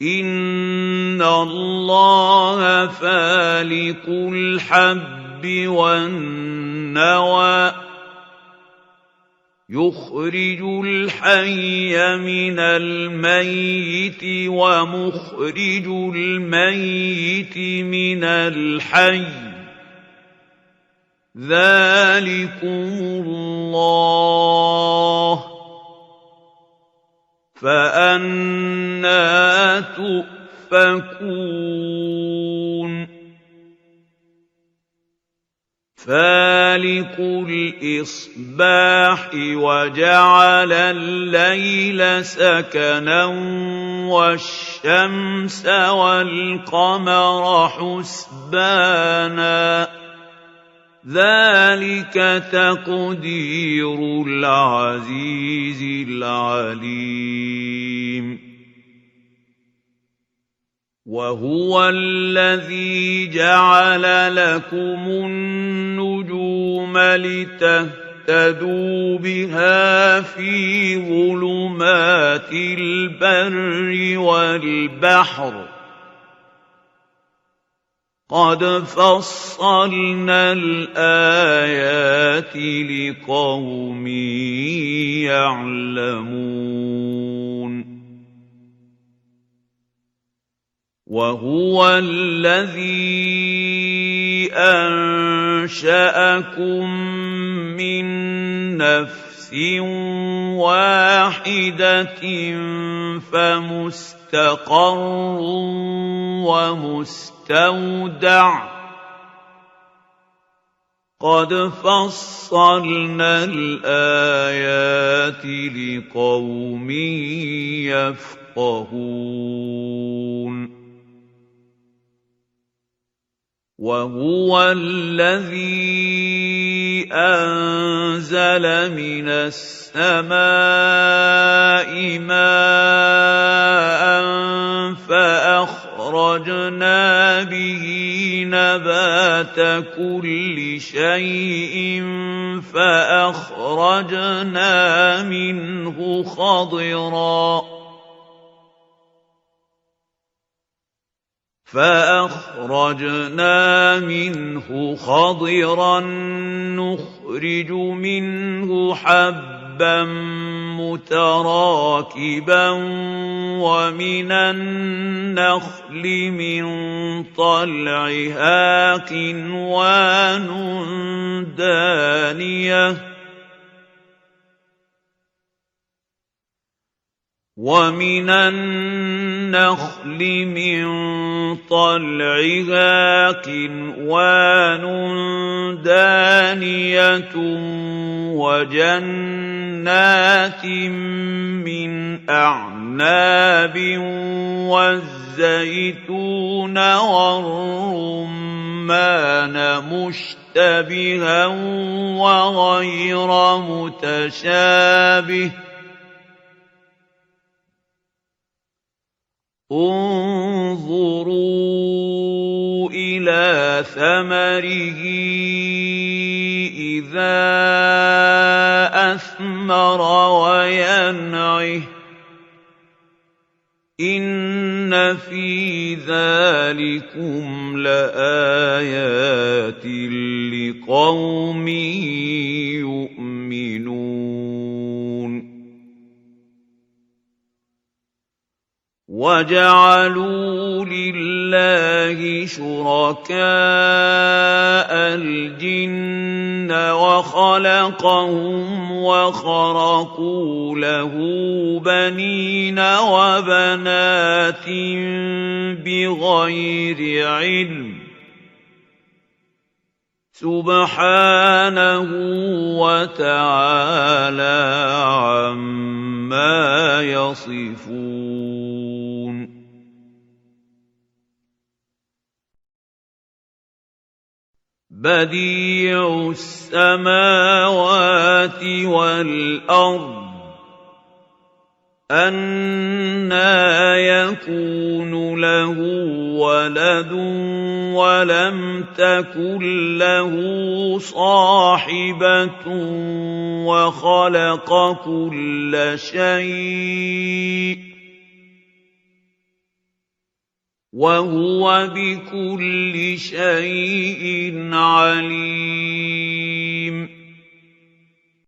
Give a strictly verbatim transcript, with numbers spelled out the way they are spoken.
إِنَّ اللَّهَ فَالِقُ الْحَبِّ وَالنَّوَىٰ يُخْرِجُ الْحَيَّ مِنَ الْمَيِّتِ وَمُخْرِجُ الْمَيِّتِ مِنَ الْحَيِّ ۚ ذَٰلِكُمُ اللَّهُ ۖ فَأَنَّىٰ تُؤْفَكُونَ فَالِقُ الْإِصْبَاحِ وَجَعَلَ اللَّيْلَ سَكَنًا وَالشَّمْسَ وَالْقَمَرَ حُسْبَانًا ۚ ذَٰلِكَ تَقْدِيرُ الْعَزِيزِ الْعَلِيمِ وَهُوَ الَّذِي جَعَلَ لَكُمُ النُّجُومَ لِتَهْتَدُوا بِهَا فِي ظُلُمَاتِ الْبَرِّ وَالْبَحْرِ ۗ قَدْ فَصَّلْنَا الْآيَاتِ لِقَوْمٍ يَعْلَمُونَ وَهُوَ الَّذِي أَنشَأَكُم مِّن نَّفْسٍ وَاحِدَةٍ فَمُسْتَقَرٌّ وَمُسْتَوْدَعٌ ۗ قَدْ فَصَّلْنَا الْآيَاتِ لِقَوْمٍ يَفْقَهُونَ وَهُوَ الَّذِي أَنزَلَ مِنَ السَّمَاءِ مَاءً فَأَخْرَجْنَا بِهِ نَبَاتَ كُلِّ شَيْءٍ فَأَخْرَجْنَا مِنْهُ خَضِرًا فَأَخْرَجْنَا مِنْهُ خَضِرًا نُّخْرِجُ مِنْهُ حَبًّا مُّتَرَاكِبًا وَمِنَ النَّخْلِ مِن طَلْعِهَا قِنْوَانٌ دَانِيَةٌ وَمِنَ النَّخْلِ مِن طَلْعِهَا قِنْوَانٌ دَانِيَةٌ وَجَنَّاتٍ مِّنْ أَعْنَابٍ وَالزَّيْتُونَ وَالرُّمَّانَ مُشْتَبِهًا وَغَيْرَ مُتَشَابِهٍ ۗ انظُرُوا إِلَىٰ ثَمَرِهِ إِذَا أَثْمَرَ وَيَنْعِهِ ۚ إِنَّ فِي ذَٰلِكُمْ لَآيَاتٍ لِقَوْمٍ يُؤْمِنُونَ وَجَعَلُوا لِلَّهِ شُرَكَاءَ الْجِنَّ وَخَلَقَهُمْ وَخَرَقُوا لَهُ بَنِينَ وَبَنَاتٍ بِغَيْرِ عِلْمٍ ۚ سُبْحَانَهُ وَتَعَالَىٰ عَمَّا يَصِفُونَ بَدِيعُ السَّمَاوَاتِ وَالْأَرْضِ أَنَّىٰ يَكُونُ لَهُ وَلَدٌ وَلَمْ تَكُن لَّهُ صَاحِبَةٌ وَخَلَقَ كُلَّ شَيْءٍ ۖ وهو بكل شيء عليم.